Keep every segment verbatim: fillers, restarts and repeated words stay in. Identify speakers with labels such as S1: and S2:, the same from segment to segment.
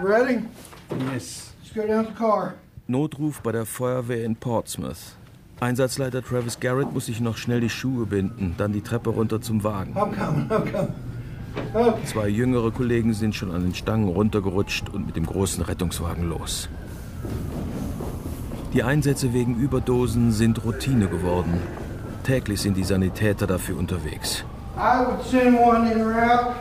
S1: Ready? Yes. Let's go down to the car.
S2: Notruf bei der Feuerwehr in Portsmouth. Einsatzleiter Travis Garrett muss sich noch schnell die Schuhe binden, dann die Treppe runter zum Wagen.
S1: I'm coming, I'm coming. Okay.
S2: Zwei jüngere Kollegen sind schon an den Stangen runtergerutscht und mit dem großen Rettungswagen los. Die Einsätze wegen Überdosen sind Routine geworden. Täglich sind die Sanitäter dafür unterwegs.
S1: I would send one in or out.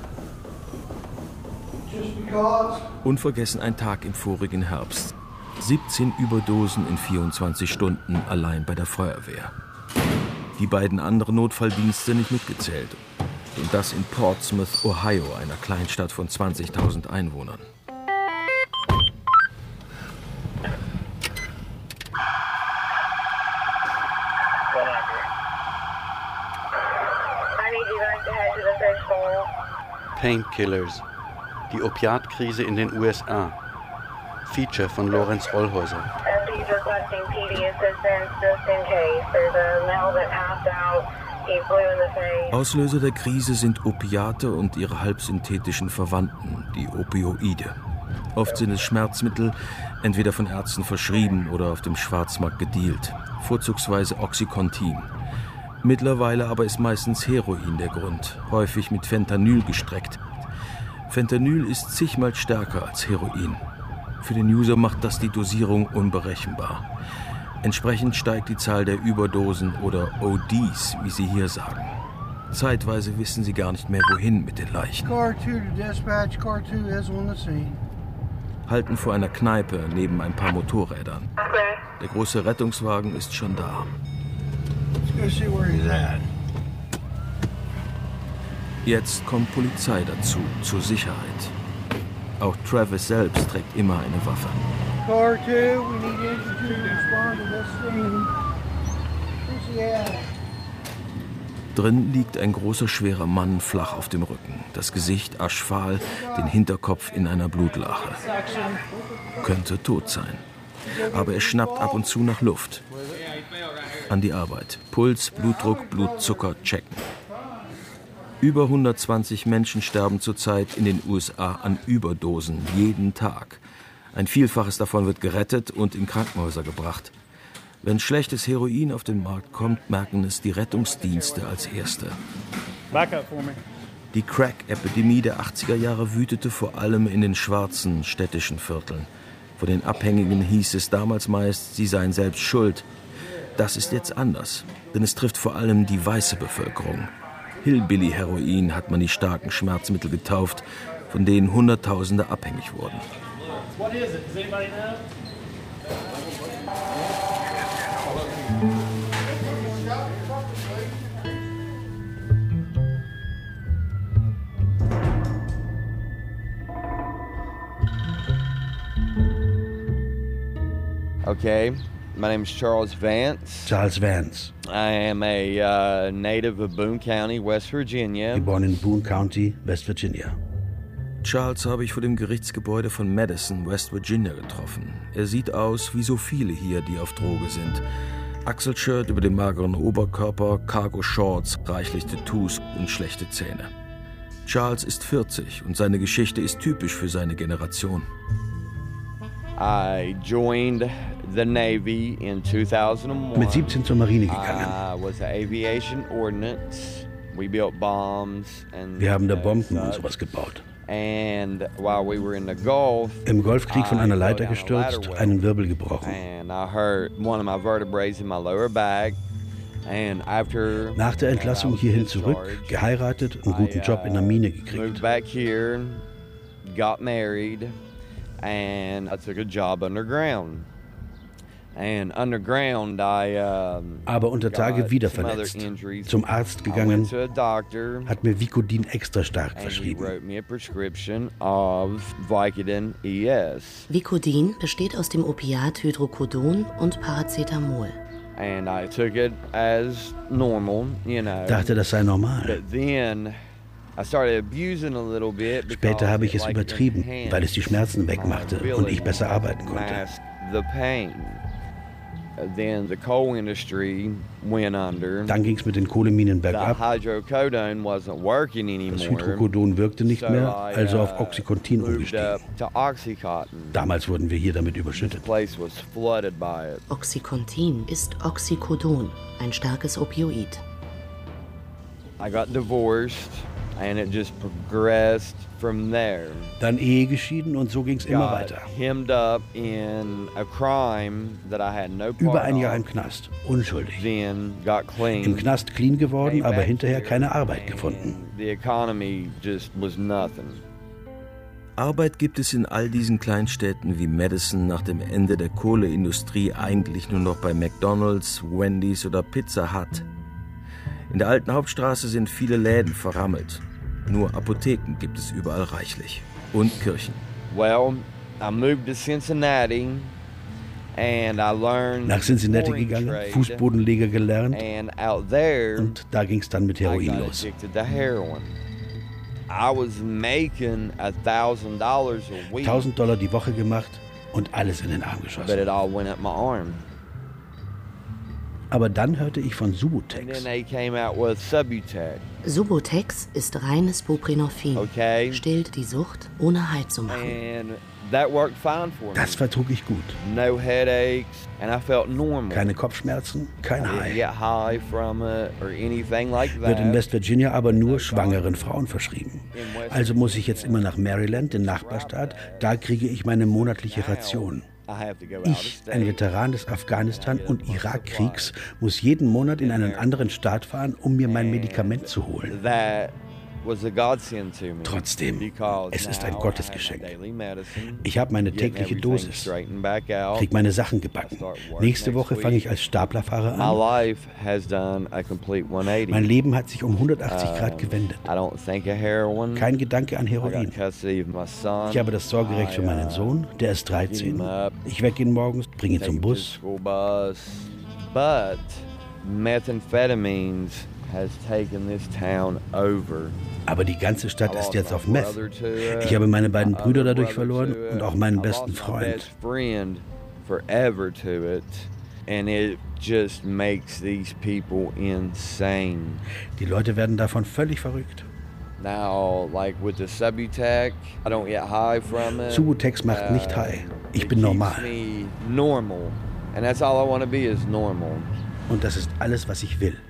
S1: Just because.
S2: Unvergessen ein Tag im vorigen Herbst. siebzehn Überdosen in vierundzwanzig Stunden allein bei der Feuerwehr. Die beiden anderen Notfalldienste nicht mitgezählt. Und das in Portsmouth, Ohio, einer Kleinstadt von zwanzigtausend Einwohnern.
S3: Painkillers. Die Opiatkrise in den U S A. Feature von Lorenz Rollhäuser.
S2: Auslöser der Krise sind Opiate und ihre halbsynthetischen Verwandten, die Opioide. Oft sind es Schmerzmittel, entweder von Ärzten verschrieben oder auf dem Schwarzmarkt gedealt, vorzugsweise Oxycontin. Mittlerweile aber ist meistens Heroin der Grund, häufig mit Fentanyl gestreckt. Fentanyl ist zigmal stärker als Heroin. Für den User macht das die Dosierung unberechenbar. Entsprechend steigt die Zahl der Überdosen oder O Ds, wie sie hier sagen. Zeitweise wissen sie gar nicht mehr, wohin mit den Leichen.
S1: Car two to dispatch, car two is on the scene.
S2: Halten vor einer Kneipe neben ein paar Motorrädern. Der große Rettungswagen ist schon da.
S1: Let's go see where he's at.
S2: Jetzt kommt Polizei dazu, zur Sicherheit. Auch Travis selbst trägt immer eine Waffe.
S1: Car two, we need infantry to respond to this scene. Where's he at?
S2: Drin liegt ein großer, schwerer Mann flach auf dem Rücken. Das Gesicht aschfahl, den Hinterkopf in einer Blutlache. Könnte tot sein. Aber er schnappt ab und zu nach Luft. An die Arbeit. Puls, Blutdruck, Blutzucker checken. Über hundertzwanzig Menschen sterben zurzeit in den U S A an Überdosen, jeden Tag. Ein Vielfaches davon wird gerettet und in Krankenhäuser gebracht. Wenn schlechtes Heroin auf den Markt kommt, merken es die Rettungsdienste als Erste. Die Crack-Epidemie der achtziger Jahre wütete vor allem in den schwarzen städtischen Vierteln. Von den Abhängigen hieß es damals meist, sie seien selbst schuld. Das ist jetzt anders, denn es trifft vor allem die weiße Bevölkerung. Hillbilly-Heroin hat man die starken Schmerzmittel getauft, von denen Hunderttausende abhängig wurden.
S4: Okay, my name is Charles Vance.
S5: Charles Vance.
S4: I am a uh, native of Boone County, West Virginia.
S5: Geboren in Boone County, West Virginia.
S2: Charles habe ich vor dem Gerichtsgebäude von Madison, West Virginia, getroffen. Er sieht aus wie so viele hier, die auf Droge sind. Achselshirt über dem mageren Oberkörper, Cargo-Shorts, reichlich Tattoos und schlechte Zähne. Charles ist vierzig und seine Geschichte ist typisch für seine Generation.
S4: I joined the Navy in two thousand one.
S5: Mit siebzehn zur Marine gegangen.
S4: I was aviation ordnance. We built bombs and
S5: Wir haben da Bomben und sowas gebaut.
S4: And while we were in the Gulf,
S5: Im Golfkrieg von einer Leiter gestürzt, einen Wirbel gebrochen.
S4: And I hurt one of my vertebrae in my lower back. And after
S5: Nach der Entlassung hierhin zurück, geheiratet, einen guten Job in der Mine gekriegt.
S4: Moved back here, got married, and I took a job underground. And underground, I, um,
S5: Aber unter Tage wieder verletzt. Zum Arzt gegangen, hat mir Vicodin extra stark verschrieben.
S6: Vicodin besteht aus dem Opiat Hydrocodon und Paracetamol.
S5: Dachte, das sei normal. Später habe ich es übertrieben, weil es die Schmerzen wegmachte und ich besser arbeiten konnte.
S4: Then the coal industry went under.
S5: Dann ging es mit den Kohleminen bergab.
S4: The hydrocodone wasn't working anymore.
S5: Das Hydrocodon wirkte nicht mehr, also auf Oxycontin umgestiegen.
S4: To Oxycontin.
S5: Damals wurden wir hier damit überschüttet.
S4: The place was flooded by it.
S6: Oxycontin ist Oxycodon, ein starkes Opioid.
S4: I got divorced and it just progressed from there.
S5: Dann Ehe geschieden und so ging es immer weiter.
S4: Hemmed up in a crime that I had no part
S5: Über ein Jahr im Knast, unschuldig.
S4: Then got clean.
S5: Im Knast clean geworden, aber hinterher keine Arbeit gefunden.
S4: The economy just was nothing.
S2: Arbeit gibt es in all diesen Kleinstädten wie Madison nach dem Ende der Kohleindustrie eigentlich nur noch bei McDonald's, Wendy's oder Pizza Hut. In der alten Hauptstraße sind viele Läden verrammelt. Nur Apotheken gibt es überall reichlich. Und Kirchen.
S4: Well, I moved to Cincinnati and I learned
S5: Nach Cincinnati gegangen, Fußbodenleger gelernt
S4: and out there,
S5: und da ging es dann mit Heroin los.
S4: I was making a thousand dollars a week.
S5: tausend Dollar die Woche gemacht und alles in den Arm geschossen.
S4: But it all went up my arm.
S5: Aber dann hörte ich von Subutex.
S4: And then they came out with Subutex.
S6: Subutex ist reines Buprenorphin.
S4: Okay.
S6: Stillt die Sucht, ohne Halt zu machen.
S4: And that worked fine for me.
S5: Das vertrug ich gut.
S4: No headaches and I felt normal.
S5: Keine Kopfschmerzen, kein High.
S4: Get high from it or anything like that.
S5: Wird in West Virginia aber nur schwangeren Frauen verschrieben. Also muss ich jetzt immer nach Maryland, den Nachbarstaat. Da kriege ich meine monatliche Ration. Ich, ein Veteran des Afghanistan- und Irakkriegs, muss jeden Monat in einen anderen Staat fahren, um mir mein Medikament zu holen. Trotzdem, es ist ein Gottesgeschenk. Ich habe meine tägliche Dosis, kriege meine Sachen gebacken. Nächste Woche fange ich als Staplerfahrer an. Mein Leben hat sich um hundertachtzig Grad gewendet. Kein Gedanke an Heroin. Ich habe das Sorgerecht für meinen Sohn, der ist dreizehn. Ich wecke ihn morgens, bringe ihn zum Bus.
S4: But methamphetamines has taken this town over.
S5: Aber die ganze Stadt ist jetzt auf Meth. Ich habe meine beiden Brüder dadurch verloren und auch meinen besten Freund.
S4: And it just makes these people insane.
S5: Die Leute werden davon völlig verrückt.
S4: Now, like with the Subutex, I don't get high from it.
S5: Subutex macht nicht high. Ich bin normal.
S4: Me normal. And that's all I want to be is normal.
S5: Und das ist alles, was ich will.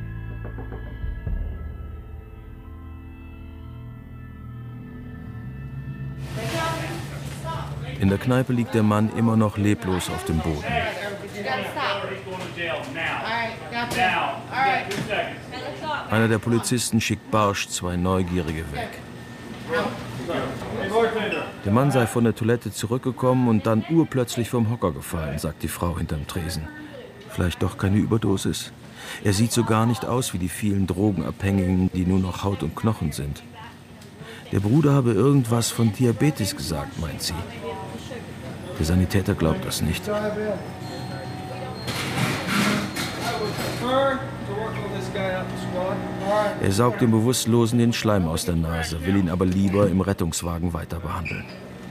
S2: In der Kneipe liegt der Mann immer noch leblos auf dem Boden. Einer der Polizisten schickt barsch zwei Neugierige weg. Der Mann sei von der Toilette zurückgekommen und dann urplötzlich vom Hocker gefallen, sagt die Frau hinterm Tresen. Vielleicht doch keine Überdosis. Er sieht so gar nicht aus wie die vielen Drogenabhängigen, die nur noch Haut und Knochen sind. Der Bruder habe irgendwas von Diabetes gesagt, meint sie. Der Sanitäter glaubt das nicht. Er saugt dem Bewusstlosen den Schleim aus der Nase, will ihn aber lieber im Rettungswagen weiter behandeln.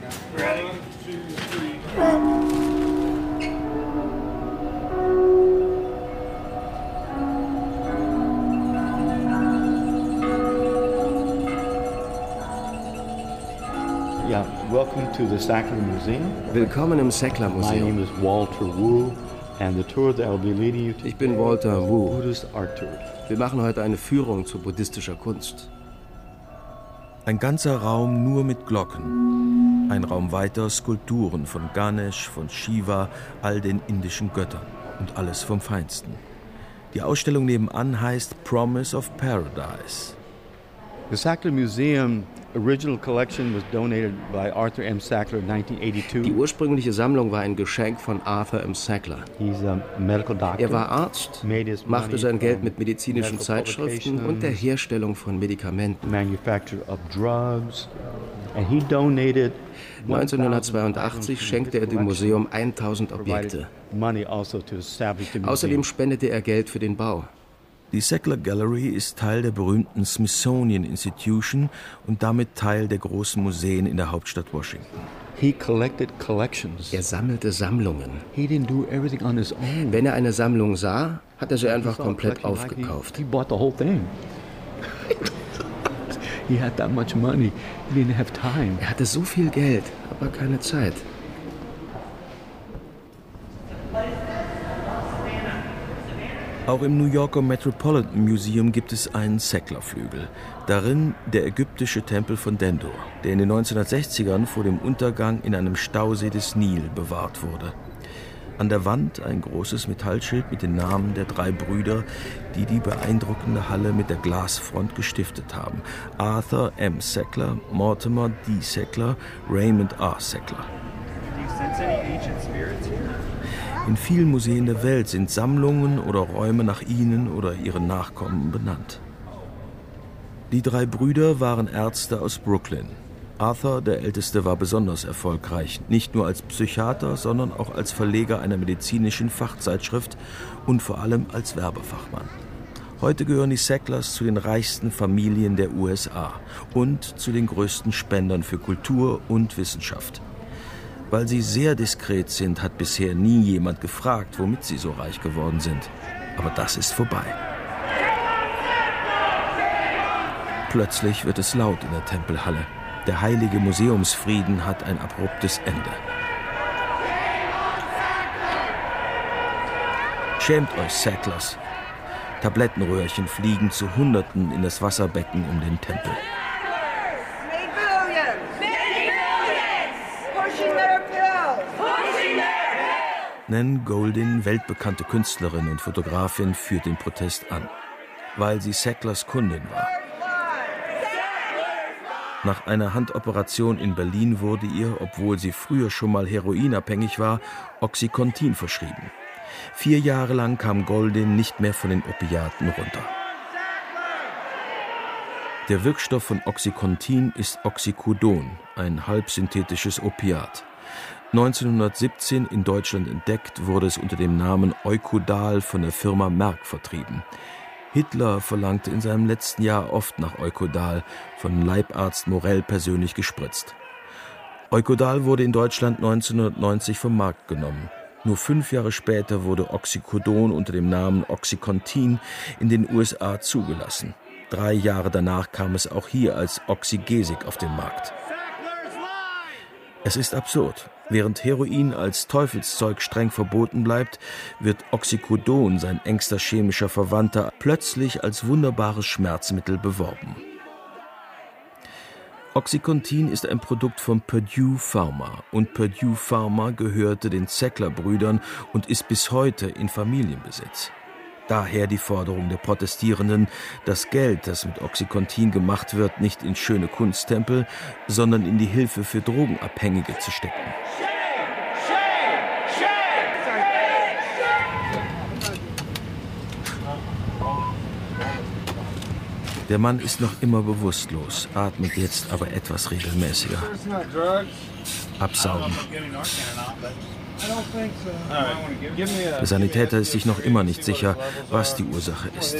S7: Yeah, welcome to the Sackler Museum.
S8: Willkommen im Sackler Museum.
S7: My name is Walter Wu, and the tour that I'll be leading you to.
S8: Ich bin Walter Wu.
S7: Buddhist Art Tour.
S8: Wir machen heute eine Führung zu buddhistischer Kunst.
S2: Ein ganzer Raum nur mit Glocken. Ein Raum weiter Skulpturen von Ganesh, von Shiva, all den indischen Göttern. Und alles vom Feinsten. Die Ausstellung nebenan heißt Promise of Paradise.
S7: The Sackler Museum original collection was donated by Arthur M. Sackler in nineteen eighty-two.
S8: Die ursprüngliche Sammlung war ein Geschenk von Arthur M. Sackler.
S7: He's a medical doctor.
S8: Er war Arzt, machte sein Geld mit medizinischen Zeitschriften und der Herstellung von Medikamenten.
S7: Manufacture of drugs. And he donated
S8: neunzehnhundertzweiundachtzig schenkte er dem Museum tausend Objekte. Außerdem spendete er Geld für den Bau.
S2: Die Sackler Gallery ist Teil der berühmten Smithsonian Institution und damit Teil der großen Museen in der Hauptstadt Washington.
S7: He collected collections.
S8: Er sammelte Sammlungen.
S7: He didn't do everything on his own.
S8: Wenn er eine Sammlung sah, hat er sie einfach komplett aufgekauft.
S7: He bought the whole thing. He had that much money. He didn't have time.
S8: Er hatte so viel Geld, aber keine Zeit.
S2: Auch im New Yorker Metropolitan Museum gibt es einen Sackler-Flügel. Darin der ägyptische Tempel von Dendur, der in den neunzehnhundertsechzigern vor dem Untergang in einem Stausee des Nil bewahrt wurde. An der Wand ein großes Metallschild mit den Namen der drei Brüder, die die beeindruckende Halle mit der Glasfront gestiftet haben. Arthur M. Sackler, Mortimer D. Sackler, Raymond R. Sackler. In vielen Museen der Welt sind Sammlungen oder Räume nach ihnen oder ihren Nachkommen benannt. Die drei Brüder waren Ärzte aus Brooklyn. Arthur, der Älteste, war besonders erfolgreich, nicht nur als Psychiater, sondern auch als Verleger einer medizinischen Fachzeitschrift und vor allem als Werbefachmann. Heute gehören die Sacklers zu den reichsten Familien der U S A und zu den größten Spendern für Kultur und Wissenschaft. Weil sie sehr diskret sind, hat bisher nie jemand gefragt, womit sie so reich geworden sind. Aber das ist vorbei. Plötzlich wird es laut in der Tempelhalle. Der heilige Museumsfrieden hat ein abruptes Ende. Schämt euch, Sacklers. Tablettenröhrchen fliegen zu Hunderten in das Wasserbecken um den Tempel. Nan Goldin, weltbekannte Künstlerin und Fotografin, führt den Protest an, weil sie Sacklers Kundin war. Nach einer Handoperation in Berlin wurde ihr, obwohl sie früher schon mal heroinabhängig war, Oxycontin verschrieben. Vier Jahre lang kam Goldin nicht mehr von den Opiaten runter. Der Wirkstoff von Oxycontin ist Oxycodon, ein halbsynthetisches Opiat. neunzehnhundertsiebzehn in Deutschland entdeckt, wurde es unter dem Namen Eukodal von der Firma Merck vertrieben. Hitler verlangte in seinem letzten Jahr oft nach Eukodal, von Leibarzt Morell persönlich gespritzt. Eukodal wurde in Deutschland neunzehnhundertneunzig vom Markt genommen. Nur fünf Jahre später wurde Oxycodon unter dem Namen Oxycontin in den U S A zugelassen. Drei Jahre danach kam es auch hier als Oxygesik auf den Markt. Es ist absurd. Während Heroin als Teufelszeug streng verboten bleibt, wird Oxycodon, sein engster chemischer Verwandter, plötzlich als wunderbares Schmerzmittel beworben. Oxycontin ist ein Produkt von Purdue Pharma und Purdue Pharma gehörte den Sackler-Brüdern und ist bis heute in Familienbesitz. Daher die Forderung der Protestierenden, das Geld, das mit Oxycontin gemacht wird, nicht in schöne Kunsttempel, sondern in die Hilfe für Drogenabhängige zu stecken. Der Mann ist noch immer bewusstlos, atmet jetzt aber etwas regelmäßiger. Absaugen. Der Sanitäter ist sich noch immer nicht sicher, was die Ursache ist.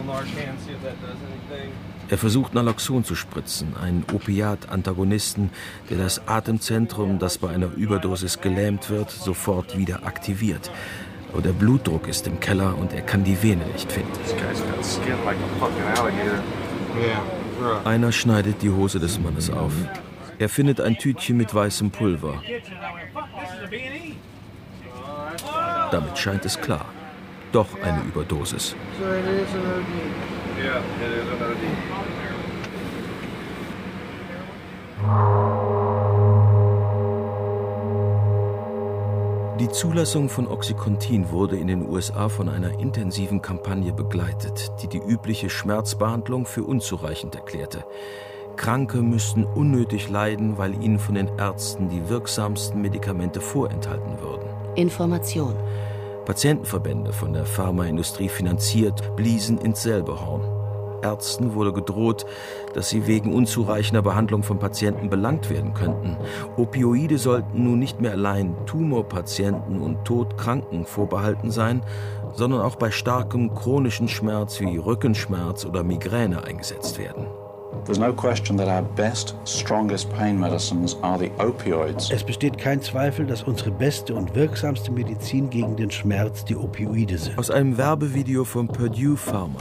S2: Er versucht Naloxon zu spritzen, einen Opiat-Antagonisten, der das Atemzentrum, das bei einer Überdosis gelähmt wird, sofort wieder aktiviert. Aber der Blutdruck ist im Keller und er kann die Vene nicht finden. Einer schneidet die Hose des Mannes auf. Er findet ein Tütchen mit weißem Pulver. Damit scheint es klar. Doch eine Überdosis. Die Zulassung von Oxycontin wurde in den U S A von einer intensiven Kampagne begleitet, die die übliche Schmerzbehandlung für unzureichend erklärte. Kranke müssten unnötig leiden, weil ihnen von den Ärzten die wirksamsten Medikamente vorenthalten würden.
S6: Information.
S2: Patientenverbände, von der Pharmaindustrie finanziert, bliesen ins selbe Horn. Ärzten wurde gedroht, dass sie wegen unzureichender Behandlung von Patienten belangt werden könnten. Opioide sollten nun nicht mehr allein Tumorpatienten und Todkranken vorbehalten sein, sondern auch bei starkem chronischen Schmerz wie Rückenschmerz oder Migräne eingesetzt werden.
S5: Es besteht kein Zweifel, dass unsere beste und wirksamste Medizin gegen den Schmerz die Opioide sind.
S2: Aus einem Werbevideo von Purdue Pharma.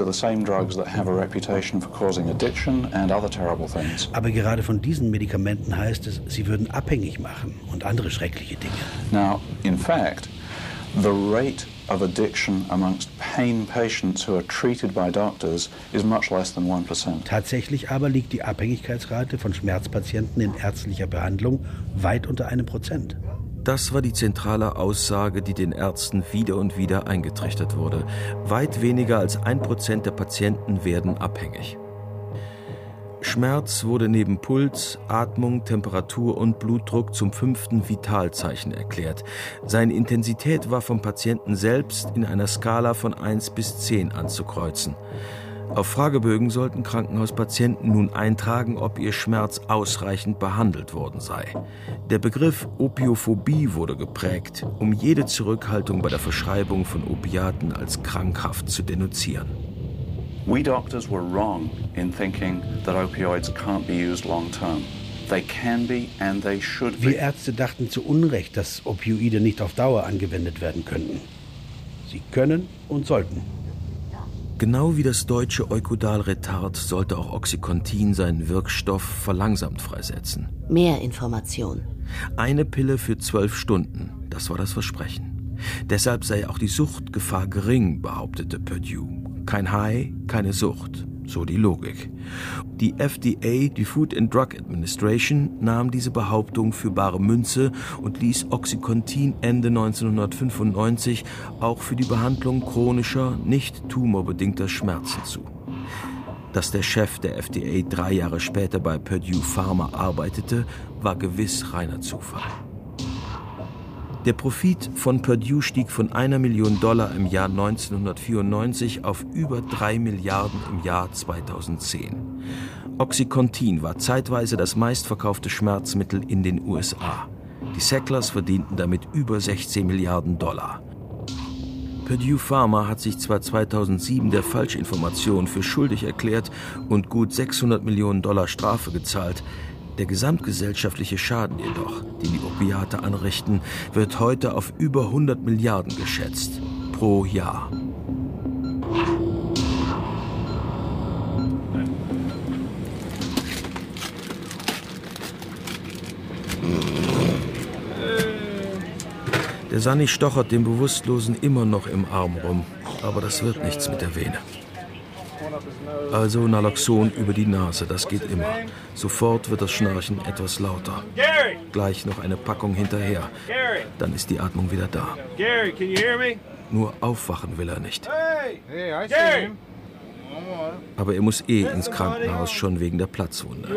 S5: Aber gerade von diesen Medikamenten heißt es, sie würden abhängig machen und andere schreckliche Dinge.
S9: Now, in fact, the rate of addiction amongst pain patients who are treated by doctors is much less than one percent.
S5: Tatsächlich aber liegt die Abhängigkeitsrate von Schmerzpatienten in ärztlicher Behandlung weit unter einem Prozent.
S2: Das war die zentrale Aussage, die den Ärzten wieder und wieder eingetrichtert wurde. Weit weniger als ein Prozent der Patienten werden abhängig. Schmerz wurde neben Puls, Atmung, Temperatur und Blutdruck zum fünften Vitalzeichen erklärt. Seine Intensität war vom Patienten selbst in einer Skala von eins bis zehn anzukreuzen. Auf Fragebögen sollten Krankenhauspatienten nun eintragen, ob ihr Schmerz ausreichend behandelt worden sei. Der Begriff Opiophobie wurde geprägt, um jede Zurückhaltung bei der Verschreibung von Opiaten als krankhaft zu denunzieren.
S9: We doctors were wrong in thinking that opioids can't be used long term. They can be and they should be.
S5: Wir Ärzte dachten zu Unrecht, dass Opioide nicht auf Dauer angewendet werden könnten. Sie können und sollten.
S2: Genau wie das deutsche Eukodal-Retard sollte auch Oxycontin seinen Wirkstoff verlangsamt freisetzen.
S6: Mehr Information.
S2: Eine Pille für zwölf Stunden, das war das Versprechen. Deshalb sei auch die Suchtgefahr gering, behauptete Purdue. Kein High, keine Sucht, so die Logik. Die F D A, die Food and Drug Administration, nahm diese Behauptung für bare Münze und ließ Oxycontin Ende neunzehnhundertfünfundneunzig auch für die Behandlung chronischer, nicht tumorbedingter Schmerzen zu. Dass der Chef der F D A drei Jahre später bei Purdue Pharma arbeitete, war gewiss reiner Zufall. Der Profit von Purdue stieg von einer Million Dollar im Jahr neunzehnhundertvierundneunzig auf über drei Milliarden im Jahr zweitausendzehn. Oxycontin war zeitweise das meistverkaufte Schmerzmittel in den U S A. Die Sacklers verdienten damit über sechzehn Milliarden Dollar. Purdue Pharma hat sich zwar zweitausendsieben der Falschinformation für schuldig erklärt und gut sechshundert Millionen Dollar Strafe gezahlt. Der gesamtgesellschaftliche Schaden jedoch, den die Opiate anrichten, wird heute auf über hundert Milliarden geschätzt. Pro Jahr. Der Sanni stochert dem Bewusstlosen immer noch im Arm rum, aber das wird nichts mit der Vene. Also Naloxon über die Nase, das geht immer. Sofort wird das Schnarchen etwas lauter. Gleich noch eine Packung hinterher. Dann ist die Atmung wieder da. Nur aufwachen will er nicht. Aber er muss eh ins Krankenhaus, schon wegen der Platzwunde.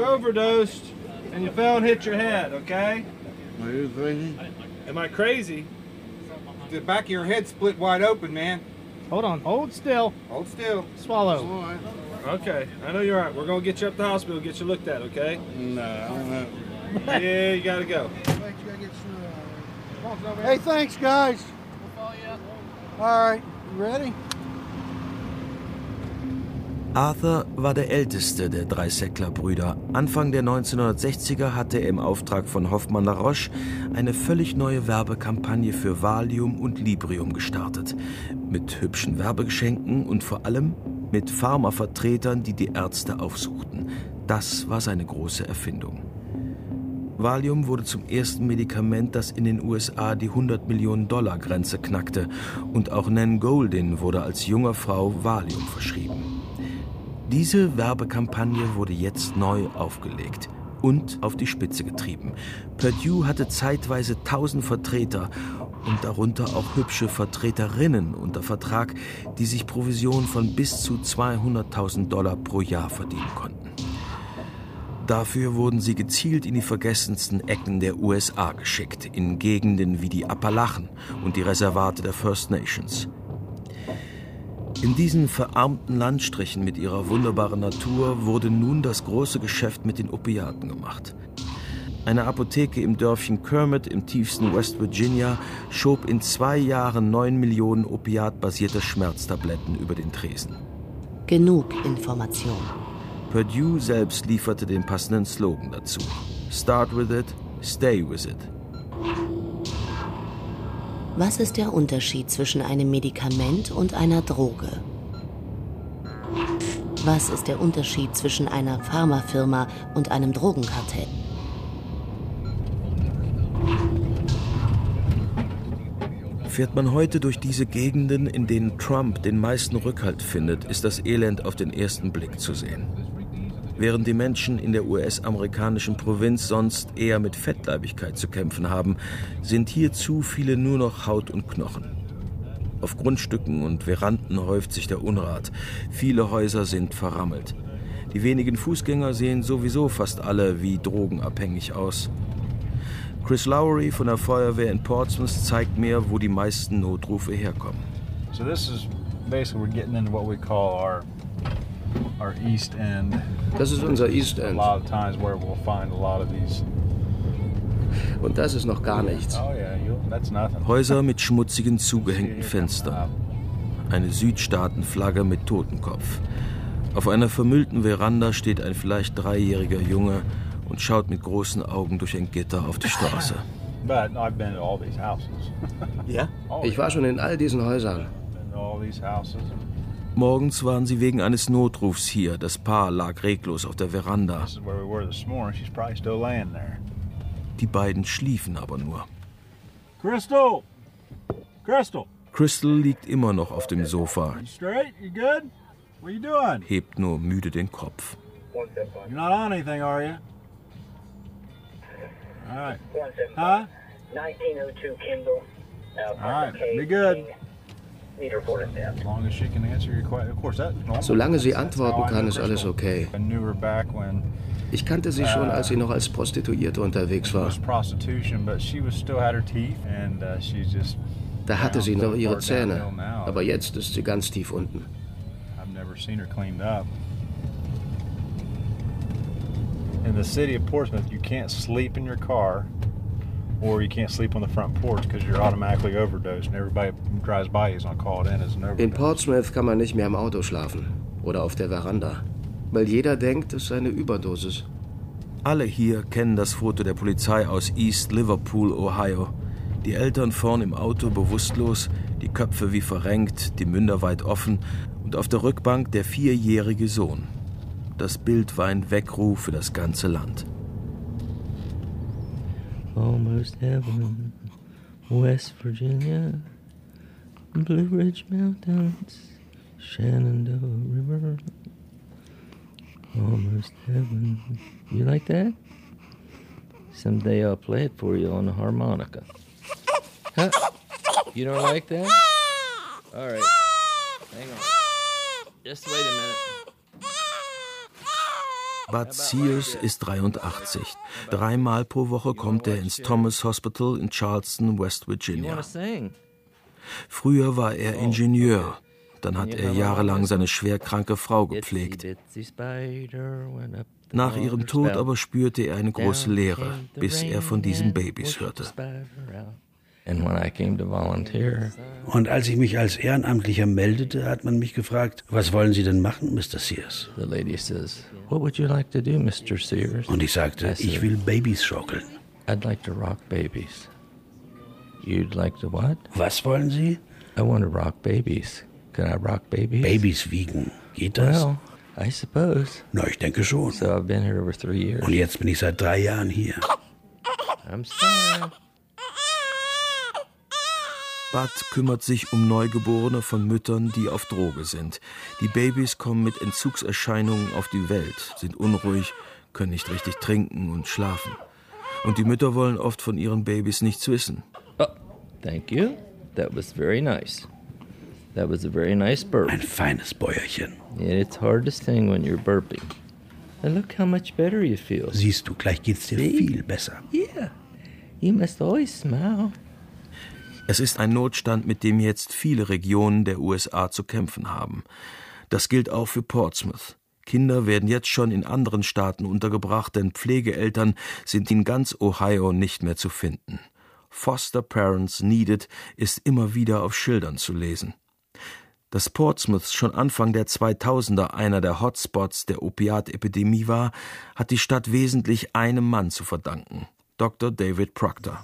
S1: The back of your head split wide open, man.
S10: Hold on. Hold still.
S1: Hold still.
S10: Swallow.
S11: Okay, I know you're all right. We're gonna get you up to the hospital, get you looked at, okay?
S1: No, I don't know.
S11: Yeah, you gotta go.
S1: Hey, thanks, guys. All right, you ready?
S2: Arthur war der älteste der drei Sackler-Brüder. Anfang der neunzehnhundertsechziger hatte er im Auftrag von Hoffmann La Roche eine völlig neue Werbekampagne für Valium und Librium gestartet. Mit hübschen Werbegeschenken und vor allem mit Pharmavertretern, die die Ärzte aufsuchten. Das war seine große Erfindung. Valium wurde zum ersten Medikament, das in den U S A die hundert Millionen Dollar Grenze knackte. Und auch Nan Goldin wurde als junger Frau Valium verschrieben. Diese Werbekampagne wurde jetzt neu aufgelegt und auf die Spitze getrieben. Purdue hatte zeitweise tausend Vertreter und darunter auch hübsche Vertreterinnen unter Vertrag, die sich Provisionen von bis zu zweihunderttausend Dollar pro Jahr verdienen konnten. Dafür wurden sie gezielt in die vergessensten Ecken der U S A geschickt, in Gegenden wie die Appalachen und die Reservate der First Nations. In diesen verarmten Landstrichen mit ihrer wunderbaren Natur wurde nun das große Geschäft mit den Opiaten gemacht. Eine Apotheke im Dörfchen Kermit im tiefsten West Virginia schob in zwei Jahren neun Millionen opiatbasierter Schmerztabletten über den Tresen.
S6: Genug Information.
S2: Purdue selbst lieferte den passenden Slogan dazu. Start with it, stay with it.
S6: Was ist der Unterschied zwischen einem Medikament und einer Droge? Was ist der Unterschied zwischen einer Pharmafirma und einem Drogenkartell?
S2: Fährt man heute durch diese Gegenden, in denen Trump den meisten Rückhalt findet, ist das Elend auf den ersten Blick zu sehen. Während die Menschen in der U S-amerikanischen Provinz sonst eher mit Fettleibigkeit zu kämpfen haben, sind hier zu viele nur noch Haut und Knochen. Auf Grundstücken und Veranden häuft sich der Unrat. Viele Häuser sind verrammelt. Die wenigen Fußgänger sehen sowieso fast alle wie drogenabhängig aus. Chris Lowry von der Feuerwehr in Portsmouth zeigt mir, wo die meisten Notrufe herkommen.
S12: So this is basically we're getting into what we call our our East End.
S8: Das ist unser East End.
S12: A lot of times where we'll find a lot of these.
S8: Und das ist noch gar nichts.
S12: Oh yeah, you, that's nothing.
S2: Häuser mit schmutzigen, zugehängten Fenstern. Eine Südstaatenflagge mit Totenkopf. Auf einer vermüllten Veranda steht ein vielleicht dreijähriger Junge und schaut mit großen Augen durch ein Gitter auf die Straße.
S12: But I've been to all these houses.
S8: Ja? Ich war schon in all diesen Häusern.
S12: All these houses.
S2: Morgens waren sie wegen eines Notrufs hier. Das Paar lag reglos auf der Veranda.
S12: This is where we were this morning. She's probably still laying there.
S2: Die beiden schliefen aber nur.
S11: Crystal! Crystal!
S2: Crystal liegt immer noch auf dem Sofa.
S11: You straight? You good? What are you doing?
S2: Hebt nur müde den Kopf.
S11: You're not on anything, are you? All right. Huh?
S13: nineteen oh two Kindle.
S11: All right. Be good.
S12: As long as she can answer your question. Of course, that.
S8: Solange sie antworten kann, ist alles okay.
S12: I knew her back when.
S8: Ich kannte sie schon, als sie noch als Prostituierte unterwegs war. Da hatte sie noch ihre Zähne, aber jetzt ist sie ganz tief unten.
S12: In the city of Portsmouth, you can't sleep in your car, or you can't sleep on the front porch because you're automatically overdosed, and everybody who drives by you is gonna call it in as an overdose.
S8: In Portsmouth kann man nicht mehr im Auto schlafen oder auf der Veranda, weil jeder denkt, es sei eine Überdosis.
S2: Alle hier kennen das Foto der Polizei aus East Liverpool, Ohio. Die Eltern vorn im Auto bewusstlos, die Köpfe wie verrenkt, die Münder weit offen und auf der Rückbank der vierjährige Sohn. Das Bild war ein Weckruf für das ganze Land.
S14: Almost heaven, West Virginia, Blue Ridge Mountains, Shenandoah River. Almost heaven. You like that? Someday I'll play it for you on the harmonica. Huh? You don't like that? All right. Hang on. Just wait a minute.
S2: Bud Sears ist dreiundachtzig. Dreimal pro Woche kommt er ins Thomas Hospital in Charleston, West Virginia. Früher war er Ingenieur. Dann hat er jahrelang seine schwerkranke Frau gepflegt. Nach ihrem Tod aber spürte er eine große Leere, bis er von diesen Babys hörte.
S5: Und als ich mich als Ehrenamtlicher meldete, hat man mich gefragt, was wollen Sie denn machen, Mister Sears? Und ich sagte, ich will Babys schaukeln.
S14: I'd like to rock babies. You'd like to what?
S5: Was wollen Sie?
S14: I want to rock babies. Can I rock babies?
S5: Babys wiegen. Geht das?
S14: Well, I suppose.
S5: Na, ich denke schon.
S14: So I've been here over three years.
S5: Und jetzt bin ich seit drei Jahren hier.
S14: I'm sorry.
S2: Bud kümmert sich um Neugeborene von Müttern, die auf Droge sind. Die Babys kommen mit Entzugserscheinungen auf die Welt, sind unruhig, können nicht richtig trinken und schlafen. Und die Mütter wollen oft von ihren Babys nichts wissen.
S14: Oh, thank you. That was very nice. That was a very nice burp.
S5: Ein feines Bäuerchen.
S14: Yeah, it's hard to sing when you're burping. And look how much better you feel.
S5: Siehst du, gleich geht's dir See? viel besser.
S14: Yeah. You must always smile.
S2: Es ist ein Notstand, mit dem jetzt viele Regionen der U S A zu kämpfen haben. Das gilt auch für Portsmouth. Kinder werden jetzt schon in anderen Staaten untergebracht, denn Pflegeeltern sind in ganz Ohio nicht mehr zu finden. Foster Parents Needed ist immer wieder auf Schildern zu lesen. Dass Portsmouth schon Anfang der zweitausender einer der Hotspots der Opiatepidemie war, hat die Stadt wesentlich einem Mann zu verdanken: Doktor David Proctor.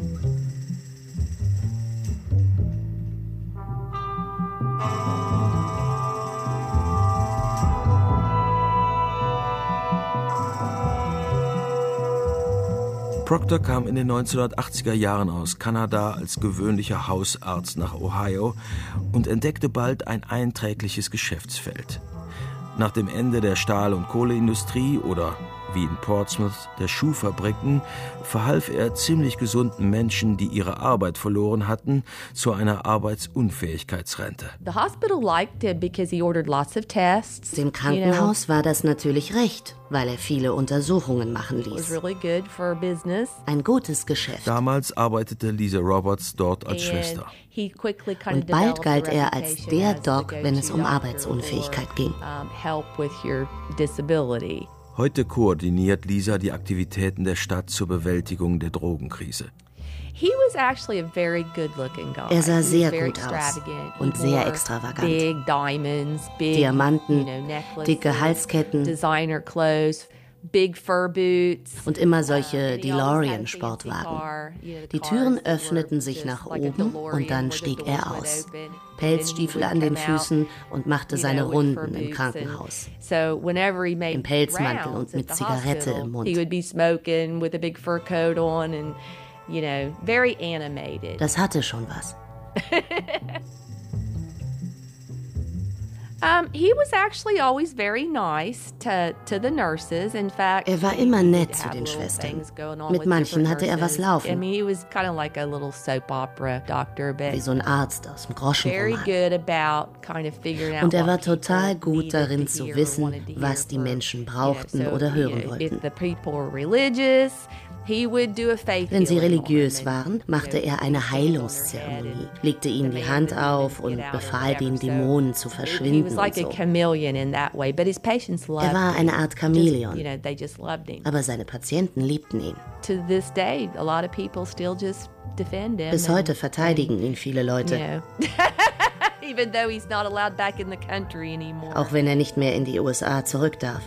S2: Proctor kam in den neunzehnhundertachtziger Jahren aus Kanada als gewöhnlicher Hausarzt nach Ohio und entdeckte bald ein einträgliches Geschäftsfeld. Nach dem Ende der Stahl- und Kohleindustrie oder, wie in Portsmouth, der Schuhfabriken, verhalf er ziemlich gesunden Menschen, die ihre Arbeit verloren hatten, zu einer Arbeitsunfähigkeitsrente.
S6: Dem Krankenhaus war das natürlich recht, weil er viele Untersuchungen machen ließ. Ein gutes Geschäft.
S2: Damals arbeitete Lisa Roberts dort als Schwester.
S6: Und bald galt er als der Doc, wenn es um Arbeitsunfähigkeit ging.
S2: Heute koordiniert Lisa die Aktivitäten der Stadt zur Bewältigung der Drogenkrise.
S6: Er sah sehr gut aus und sehr extravagant. Diamanten, dicke Halsketten und immer solche DeLorean-Sportwagen. Die Türen öffneten sich nach oben und dann stieg er aus. Pelzstiefel an den Füßen und machte seine Runden im Krankenhaus. Im Pelzmantel und mit Zigarette im Mund. Das hatte schon was.
S15: Um, he was actually always very nice to, to the nurses. In fact,
S6: er war immer nett zu den Schwestern. Mit manchen hatte er was laufen.
S15: I mean, he was kind of like a little soap opera doctor, but
S6: wie so ein Arzt aus dem
S15: very
S6: Groschenroman.
S15: good about kind of figuring out
S6: Und er war
S15: what people
S6: total gut
S15: needed
S6: darin
S15: to
S6: zu
S15: hear or
S6: wissen,
S15: wanted to hear
S6: was die
S15: for,
S6: Menschen
S15: you know,
S6: brauchten
S15: so,
S6: oder hören
S15: you know,
S6: wollten.
S15: If the people were religious, he would do a faith
S6: Wenn sie
S15: healing
S6: religiös
S15: on them.
S6: waren, machte er eine Heilungszeremonie, legte ihnen die Hand auf und befahl den Dämonen zu
S15: He
S6: verschwinden
S15: was
S6: und
S15: like a
S6: so.
S15: chameleon in that way, but his patients loved
S6: Er war
S15: him.
S6: eine Art
S15: Just,
S6: Chamäleon.
S15: you know, they just loved him.
S6: Aber seine Patienten liebten ihn.
S15: To this day, a lot of people still just defend him.
S6: Bis
S15: and-
S6: heute verteidigen ihn viele Leute,
S15: You know. Even though he's not allowed back in the country anymore.
S6: auch wenn er nicht mehr in die U S A zurück darf.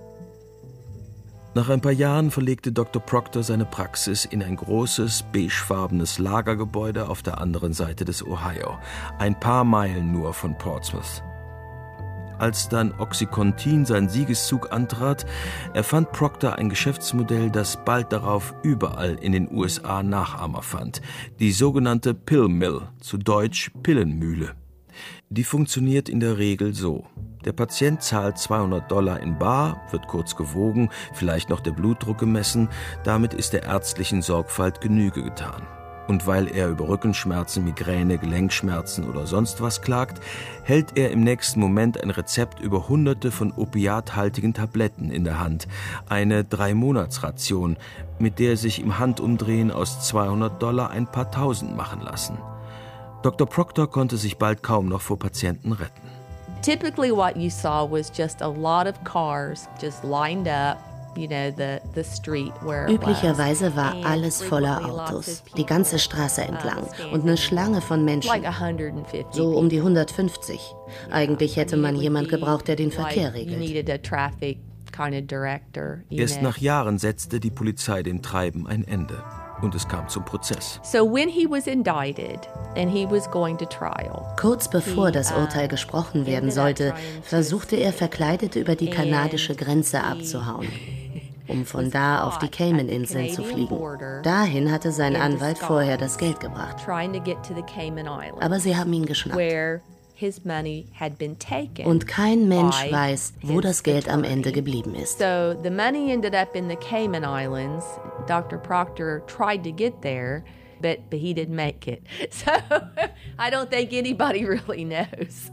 S2: Nach ein paar Jahren verlegte Doktor Proctor seine Praxis in ein großes, beigefarbenes Lagergebäude auf der anderen Seite des Ohio, ein paar Meilen nur von Portsmouth. Als dann Oxycontin seinen Siegeszug antrat, erfand Proctor ein Geschäftsmodell, das bald darauf überall in den U S A Nachahmer fand, die sogenannte Pill Mill, zu Deutsch Pillenmühle. Die funktioniert in der Regel so: Der Patient zahlt zweihundert Dollar in bar, wird kurz gewogen, vielleicht noch der Blutdruck gemessen, damit ist der ärztlichen Sorgfalt Genüge getan. Und weil er über Rückenschmerzen, Migräne, Gelenkschmerzen oder sonst was klagt, hält er im nächsten Moment ein Rezept über hunderte von opiathaltigen Tabletten in der Hand, eine Drei-Monats-Ration, mit der sich im Handumdrehen aus zweihundert Dollar ein paar Tausend machen lassen. Doktor Proctor konnte sich bald kaum noch vor Patienten retten.
S15: Typically what you saw was just a lot of cars just lined up, you know, the, the street where it was.
S6: Üblicherweise war
S15: And
S6: alles voller
S15: frequently lots
S6: Autos,
S15: of
S6: die ganze Straße entlang
S15: standing
S6: und eine Schlange von Menschen,
S15: like one hundred fifty
S6: so um die hundertfünfzig. Eigentlich hätte man jemand gebraucht, der den Verkehr
S15: like, you
S6: regelt.
S15: needed a traffic kind of director, you
S2: Erst
S15: know.
S2: nach Jahren setzte die Polizei dem Treiben ein Ende und es kam zum Prozess.
S15: So when he was indicted and he was going to trial,
S6: Kurz bevor das Urteil gesprochen werden sollte, versuchte er verkleidet über die kanadische Grenze abzuhauen, um von da auf die Cayman-Inseln zu fliegen. Dahin hatte sein Anwalt vorher das Geld gebracht.
S15: trying to get to the Cayman Islands,
S6: Aber sie haben ihn geschnappt.
S15: where his money had been taken.
S6: Und kein Mensch
S15: by
S6: weiß, wo
S15: his
S6: das Geld am
S15: attorney.
S6: Ende geblieben ist.
S15: So the money ended up in the Cayman Islands. Doctor Proctor tried to get there, but, but he didn't make it. So I don't think anybody really knows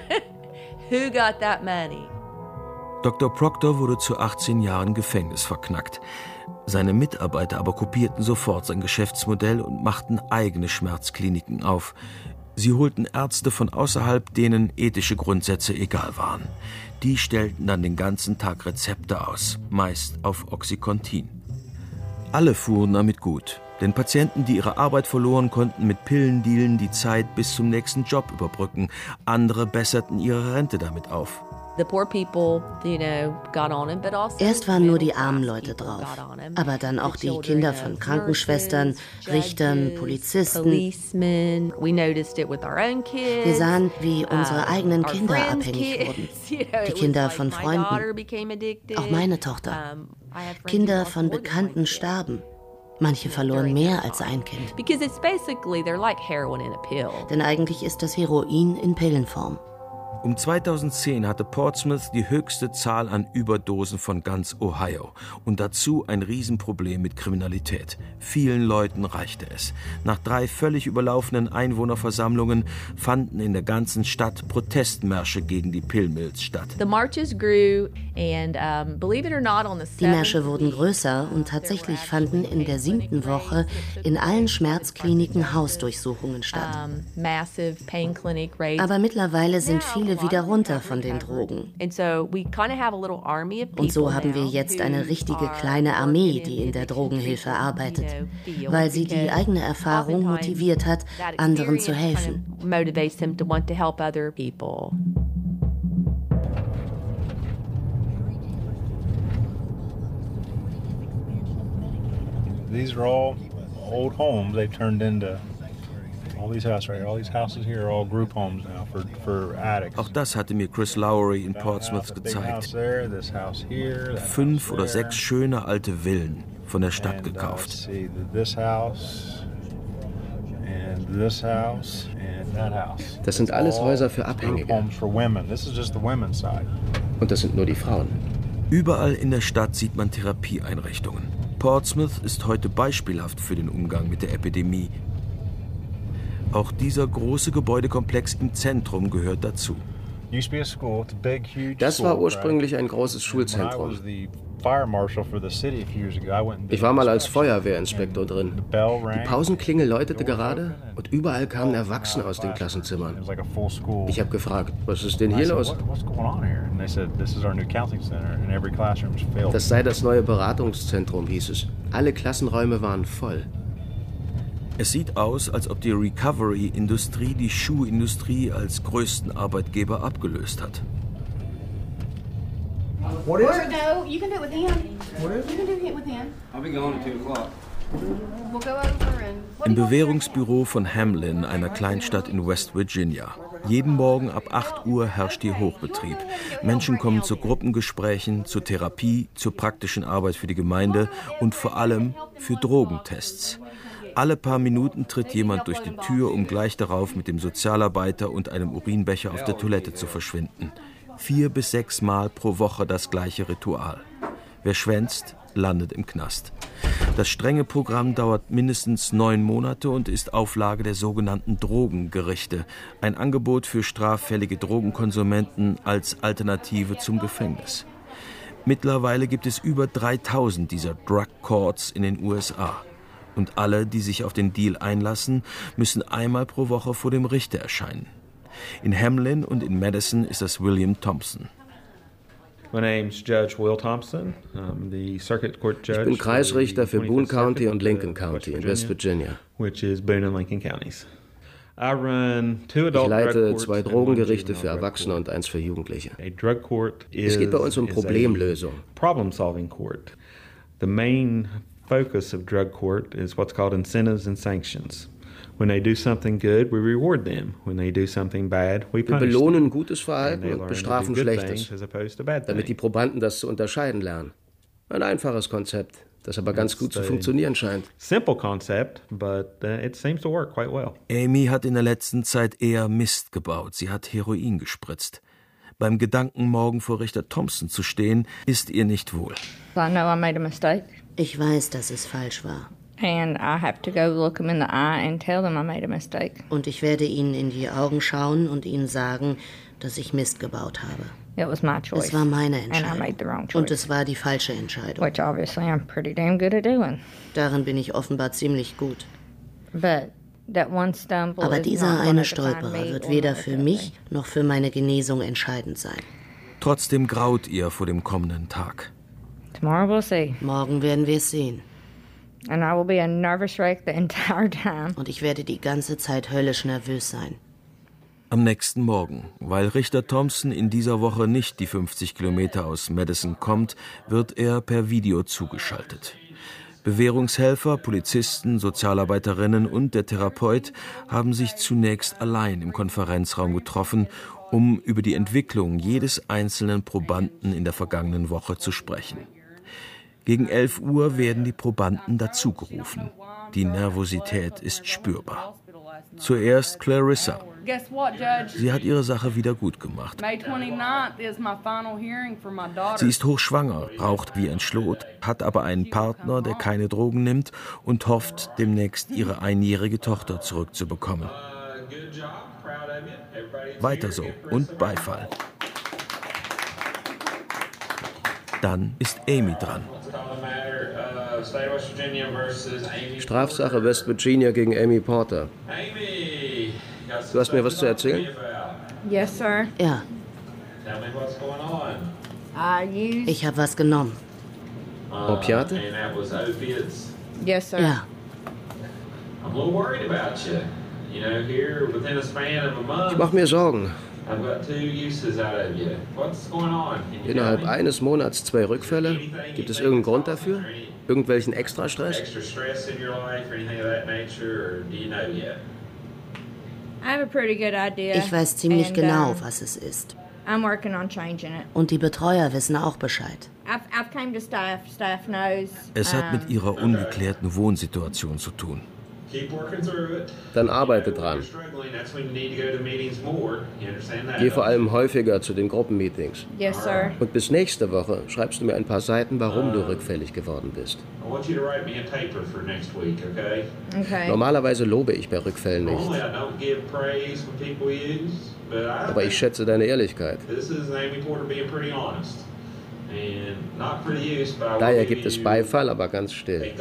S15: who got that money.
S2: Doktor Proctor wurde zu achtzehn Jahren Gefängnis verknackt. Seine Mitarbeiter aber kopierten sofort sein Geschäftsmodell und machten eigene Schmerzkliniken auf. Sie holten Ärzte von außerhalb, denen ethische Grundsätze egal waren. Die stellten dann den ganzen Tag Rezepte aus, meist auf Oxycontin. Alle fuhren damit gut, denn Patienten, die ihre Arbeit verloren, konnten mit Pillendealen die Zeit bis zum nächsten Job überbrücken. Andere besserten ihre Rente damit auf.
S6: Erst waren nur die armen Leute drauf, aber dann auch die Kinder von Krankenschwestern, Richtern, Polizisten. Wir sahen, wie unsere eigenen Kinder abhängig wurden. Die Kinder von Freunden, auch meine Tochter. Kinder von Bekannten starben. Manche verloren mehr als ein Kind. Denn eigentlich ist das Heroin in Pillenform.
S2: Um zweitausendzehn hatte Portsmouth die höchste Zahl an Überdosen von ganz Ohio und dazu ein Riesenproblem mit Kriminalität. Vielen Leuten reichte es. Nach drei völlig überlaufenden Einwohnerversammlungen fanden in der ganzen Stadt Protestmärsche gegen die Pillmills statt.
S6: Die Märsche wurden größer und tatsächlich fanden in der siebten Woche in allen Schmerzkliniken Hausdurchsuchungen statt. Aber mittlerweile sind viele wieder runter von den Drogen. Und so haben wir jetzt eine richtige kleine Armee, die in der Drogenhilfe arbeitet, weil sie die eigene Erfahrung motiviert hat, anderen zu helfen.
S12: These are all old homes they've turned into. All these houses right here, all these houses here are all group homes now for, for addicts.
S2: Auch das hatte mir Chris Lowry in Portsmouth gezeigt. Fünf oder sechs schöne alte Villen von der Stadt gekauft.
S8: Das sind alles Häuser für Abhängige. Und das sind nur die Frauen.
S2: Überall in der Stadt sieht man Therapieeinrichtungen. Portsmouth ist heute beispielhaft für den Umgang mit der Epidemie. Auch dieser große Gebäudekomplex im Zentrum gehört dazu.
S8: Das war ursprünglich ein großes Schulzentrum. Ich war mal als Feuerwehrinspektor drin. Die Pausenklingel läutete gerade und überall kamen Erwachsene aus den Klassenzimmern. Ich habe gefragt, was ist denn hier los? Das sei das neue Beratungszentrum, hieß es. Alle Klassenräume waren voll.
S2: Es sieht aus, als ob die Recovery-Industrie die Schuhindustrie als größten Arbeitgeber abgelöst hat.
S16: What is it? No, you can do it with him. What is it? You can do it with him. I'll be gone at two o'clock. We'll go over and...
S2: Im Bewährungsbüro von Hamlin, einer Kleinstadt in West Virginia. Jeden Morgen ab acht Uhr herrscht hier Hochbetrieb. Menschen kommen zu Gruppengesprächen, zur Therapie, zur praktischen Arbeit für die Gemeinde und vor allem für Drogentests. Alle paar Minuten tritt jemand durch die Tür, um gleich darauf mit dem Sozialarbeiter und einem Urinbecher auf der Toilette zu verschwinden. Vier bis sechs Mal pro Woche das gleiche Ritual. Wer schwänzt, landet im Knast. Das strenge Programm dauert mindestens neun Monate und ist Auflage der sogenannten Drogengerichte, ein Angebot für straffällige Drogenkonsumenten als Alternative zum Gefängnis. Mittlerweile gibt es über dreitausend dieser Drug Courts in den U S A. Und alle, die sich auf den Deal einlassen, müssen einmal pro Woche vor dem Richter erscheinen. In Hamlin und in Madison ist das William Thompson.
S17: My name's Judge Will Thompson. I'm the Circuit Court Judge.
S8: Ich bin Kreisrichter für Boone County und Lincoln County in West Virginia.
S17: Which is Boone and Lincoln Counties. I run two
S8: adult ich leite zwei Drogengerichte für Erwachsene und eins für Jugendliche.
S17: A drug court
S8: is, es geht bei uns um Problemlösung.
S17: Problem-solving court. The main focus of drug court is what's called incentives and sanctions. When they do something good, we reward them. When they do something bad, we punish them.
S8: Wir belohnen gutes Verhalten und bestrafen Schlechtes, damit die Probanden das zu unterscheiden lernen. Ein einfaches Konzept, das aber ganz gut zu funktionieren scheint.
S17: Simple concept, but uh, it seems to work quite well.
S2: Amy hat in der letzten Zeit eher Mist gebaut. Sie hat Heroin gespritzt. Beim Gedanken, morgen vor Richter Thompson zu stehen, ist ihr nicht wohl.
S16: I know I made a mistake.
S6: Ich weiß, dass es falsch war.
S16: And I have to go look them in the eye and tell them I made a mistake.
S6: Und ich werde ihnen in die Augen schauen und ihnen sagen, dass ich Mist gebaut habe.
S16: It was my choice.
S6: Es war meine Entscheidung.
S16: And I made the wrong choice.
S6: Und es war die falsche Entscheidung.
S16: Which obviously I'm pretty damn good at doing.
S6: Darin bin ich offenbar ziemlich gut.
S16: But
S6: Aber dieser eine Stolperer wird weder für mich noch für meine Genesung entscheidend sein.
S2: Trotzdem graut ihr vor dem kommenden Tag.
S6: Morgen werden wir es sehen.
S18: And I will be a nervous wreck the entire time.
S6: Und ich werde die ganze Zeit höllisch nervös sein.
S2: Am nächsten Morgen, weil Richter Thompson in dieser Woche nicht die fünfzig Kilometer aus Madison kommt, wird er per Video zugeschaltet. Bewährungshelfer, Polizisten, Sozialarbeiterinnen und der Therapeut haben sich zunächst allein im Konferenzraum getroffen, um über die Entwicklung jedes einzelnen Probanden in der vergangenen Woche zu sprechen. Gegen elf Uhr werden die Probanden dazugerufen. Die Nervosität ist spürbar. Zuerst Clarissa. Sie hat ihre Sache wieder gut gemacht. Sie ist hochschwanger, raucht wie ein Schlot, hat aber einen Partner, der keine Drogen nimmt und hofft, demnächst ihre einjährige Tochter zurückzubekommen. Weiter so und Beifall. Dann ist Amy dran.
S8: Strafsache West Virginia gegen Amy Porter. Du hast mir was zu erzählen?
S18: Yes, sir.
S6: Ja. Ich habe was genommen.
S8: Opiate?
S18: Yes, sir.
S6: Ja.
S8: Ich mache mir Sorgen. Innerhalb eines Monats zwei Rückfälle? Gibt es irgendeinen Grund dafür? Irgendwelchen Extrastress?
S6: Ich weiß ziemlich genau, was es ist. Und die Betreuer wissen auch Bescheid.
S2: Es hat mit ihrer ungeklärten Wohnsituation zu tun.
S8: Dann arbeite dran. Geh vor allem häufiger zu den Gruppenmeetings.
S18: Yes, sir.
S8: Und bis nächste Woche schreibst du mir ein paar Seiten, warum du rückfällig geworden bist.
S18: Okay.
S8: Normalerweise lobe ich bei Rückfällen nicht. Aber ich schätze deine Ehrlichkeit. Daher gibt es Beifall, aber ganz still.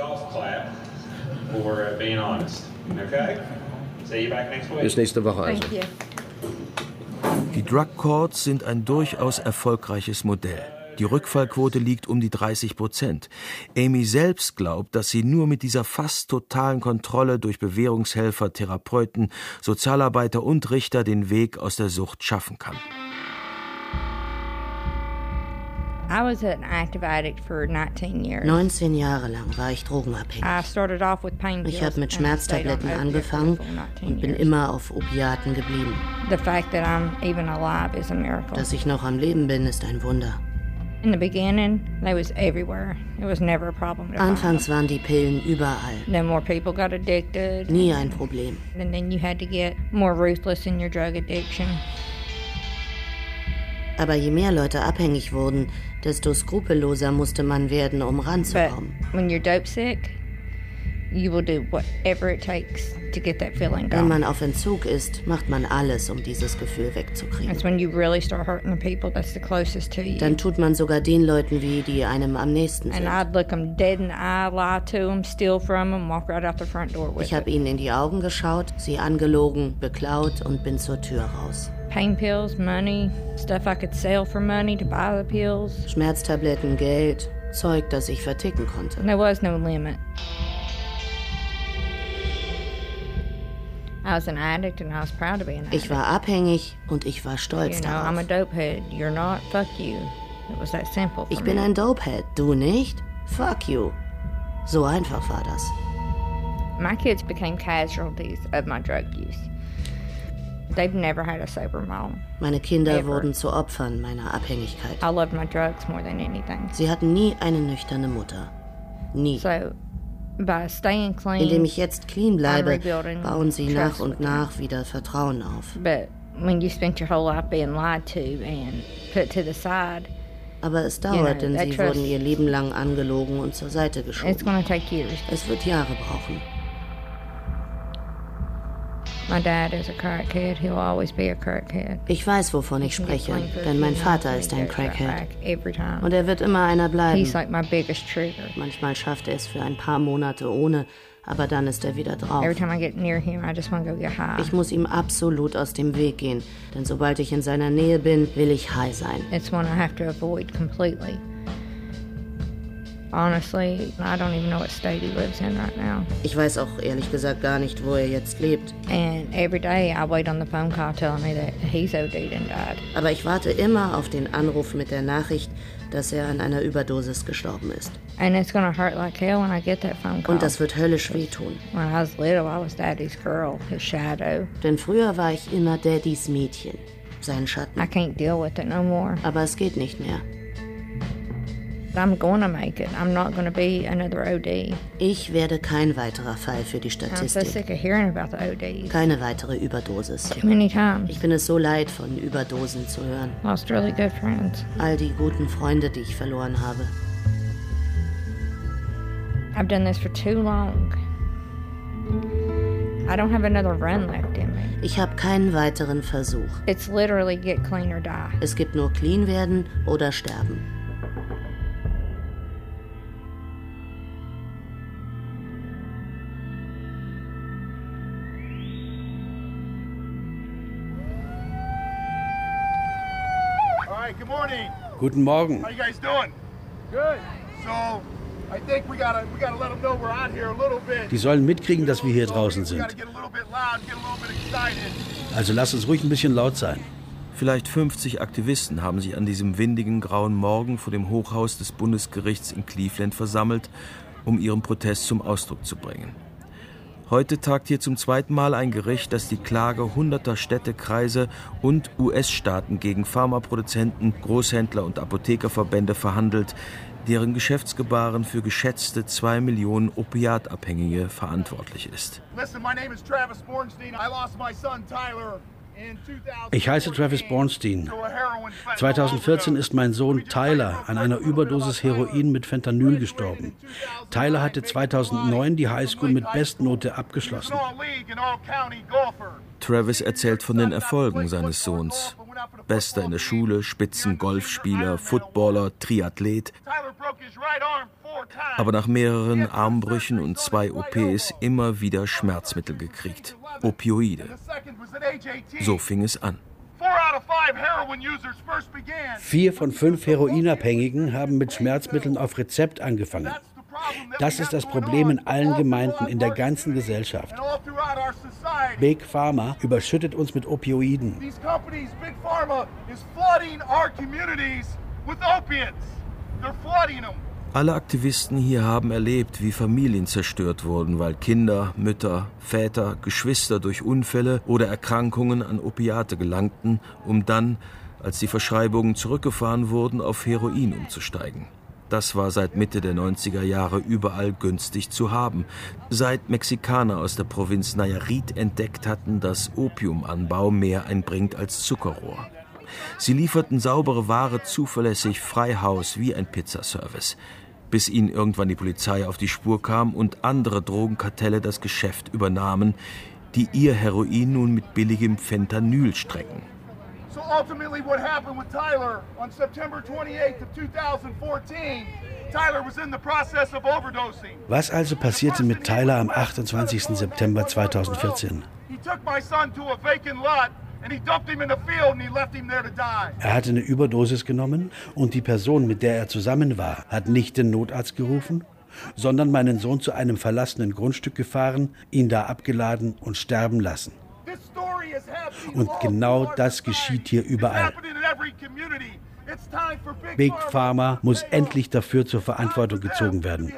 S8: Bis nächste Woche also.
S2: Die Drug Courts sind ein durchaus erfolgreiches Modell. Die Rückfallquote liegt um die dreißig Prozent. Amy selbst glaubt, dass sie nur mit dieser fast totalen Kontrolle durch Bewährungshelfer, Therapeuten, Sozialarbeiter und Richter den Weg aus der Sucht schaffen kann.
S6: neunzehn Jahre lang war ich drogenabhängig. Ich habe mit Schmerztabletten angefangen und bin immer auf Opiaten geblieben. Dass ich noch am Leben bin, ist ein Wunder. Anfangs waren die Pillen überall. Nie ein Problem. Aber je mehr Leute abhängig wurden, desto skrupelloser musste man werden, um ranzukommen. Wenn man auf Entzug ist, macht man alles, um dieses Gefühl wegzukriegen. Dann tut man sogar den Leuten weh, die einem am nächsten sind. Ich habe ihnen in die Augen geschaut, sie angelogen, beklaut und bin zur Tür raus.
S18: Pain pills, money, stuff I could sell for money to buy the pills.
S6: Schmerztabletten, Geld, Zeug, das ich verticken konnte.
S18: There was no limit. I was an addict and I was proud to be an addict.
S6: Ich war abhängig und ich war stolz
S18: you know,
S6: darauf.
S18: I'm a dopehead. You're not. Fuck you. It was that simple.
S6: Ich bin ein Dopehead. Du nicht? Fuck you. So einfach war das.
S18: My kids became casualties of my drug use. They've never had a sober mom.
S6: Meine Kinder
S18: Ever.
S6: wurden zu Opfern meiner Abhängigkeit.
S18: I loved my drugs more than anything.
S6: Sie hatten nie eine nüchterne Mutter. Nie.
S18: So, by staying clean,
S6: Indem ich jetzt clean bleibe,
S18: I'm rebuilding
S6: bauen sie nach
S18: trust
S6: und
S18: with
S6: nach
S18: them.
S6: wieder Vertrauen auf.
S18: But when you spent your whole life being lied to and put to the side,
S6: Aber es
S18: you know,
S6: dauert, denn
S18: that
S6: sie
S18: trust,
S6: wurden ihr Leben lang angelogen und zur Seite
S18: it's
S6: geschoben.
S18: gonna take years.
S6: Es wird Jahre brauchen.
S18: My dad is a crackhead. He'll always be a crackhead.
S6: Ich weiß, wovon ich spreche, denn mein Vater ist ein Crackhead.
S18: Every time.
S6: Und er wird immer einer bleiben.
S18: He's like my biggest trigger.
S6: Manchmal schafft er es für ein paar Monate ohne, aber dann ist er wieder drauf.
S18: Every time I get near him, I just want to go get high.
S6: Ich muss ihm absolut aus dem Weg gehen, denn sobald ich in seiner Nähe bin, will ich high sein.
S18: It's one I have to avoid completely. Honestly, I don't even know what state he lives in right now.
S6: Ich weiß auch ehrlich gesagt gar nicht, wo er jetzt lebt.
S18: And every day I wait on the phone call telling me that he's O D'd and died.
S6: Aber ich warte immer auf den Anruf mit der Nachricht, dass er an einer Überdosis gestorben ist.
S18: And it's gonna hurt like hell when I get that phone call.
S6: Und das wird höllisch wehtun.
S18: When I was little, I was Daddy's girl, his shadow.
S6: Denn früher war ich immer Daddys Mädchen, sein Schatten.
S18: I can't deal with it no more.
S6: Aber es geht nicht mehr.
S18: I'm gonna make it. I'm not gonna be another O D.
S6: Ich werde kein weiterer Fall für die Statistik.
S18: I'm so sick of hearing about the O Ds.
S6: Keine weitere Überdosis.
S18: Too many times.
S6: Ich bin es so leid, von Überdosen zu hören.
S18: Lost really good friends.
S6: All die guten Freunde, die ich verloren habe.
S18: I've done this for too long. I don't have another run left in me.
S6: Ich habe keinen weiteren Versuch.
S18: It's literally get clean or die.
S6: Es gibt nur clean werden oder sterben.
S1: Good morning.
S5: Guten Morgen.
S1: How you guys doing? Good. So, I think we gotta we gotta let them know we're out here a little bit.
S5: Die sollen mitkriegen, dass wir hier draußen sind. Also lass uns ruhig ein bisschen laut sein.
S2: Vielleicht fünfzig Aktivisten haben sich an diesem windigen, grauen Morgen vor dem Hochhaus des Bundesgerichts in Cleveland versammelt, um ihren Protest zum Ausdruck zu bringen. Heute tagt hier zum zweiten Mal ein Gericht, das die Klage hunderter Städte, Kreise und U S-Staaten gegen Pharmaproduzenten, Großhändler und Apothekerverbände verhandelt, deren Geschäftsgebaren für geschätzte zwei Millionen Opiatabhängige verantwortlich ist.
S1: Listen, my name is Travis Bornstein. I lost my son Tyler.
S5: Ich heiße Travis Bornstein. zweitausendvierzehn ist mein Sohn Tyler an einer Überdosis Heroin mit Fentanyl gestorben. Tyler hatte zweitausendneun die Highschool mit Bestnote abgeschlossen.
S2: Travis erzählt von den Erfolgen seines Sohns. Bester in der Schule, Spitzen-Golfspieler, Footballer, Triathlet. Aber nach mehreren Armbrüchen und zwei O Ps immer wieder Schmerzmittel gekriegt. Opioide. So fing es an.
S5: Vier von fünf Heroinabhängigen haben mit Schmerzmitteln auf Rezept angefangen. Das ist das Problem in allen Gemeinden, in der ganzen Gesellschaft. Big Pharma überschüttet uns mit Opioiden.
S2: Alle Aktivisten hier haben erlebt, wie Familien zerstört wurden, weil Kinder, Mütter, Väter, Geschwister durch Unfälle oder Erkrankungen an Opiate gelangten, um dann, als die Verschreibungen zurückgefahren wurden, auf Heroin umzusteigen. Das war seit Mitte der neunziger Jahre überall günstig zu haben, seit Mexikaner aus der Provinz Nayarit entdeckt hatten, dass Opiumanbau mehr einbringt als Zuckerrohr. Sie lieferten saubere Ware zuverlässig frei Haus wie ein Pizzaservice, bis ihnen irgendwann die Polizei auf die Spur kam und andere Drogenkartelle das Geschäft übernahmen, die ihr Heroin nun mit billigem Fentanyl strecken.
S1: So ultimately what happened with Tyler on September twenty-eighth of two thousand fourteen, Tyler was in the process of overdosing.
S5: Was also passierte mit Tyler am achtundzwanzigsten September zweitausendvierzehn?
S1: He took my son to a vacant lot and he dumped him in the field and he left him there to die.
S5: Er hatte eine Überdosis genommen und die Person, mit der er zusammen war, hat nicht den Notarzt gerufen, sondern meinen Sohn zu einem verlassenen Grundstück gefahren, ihn da abgeladen und sterben lassen. Und genau das geschieht hier überall. Big Pharma muss endlich dafür zur Verantwortung gezogen werden.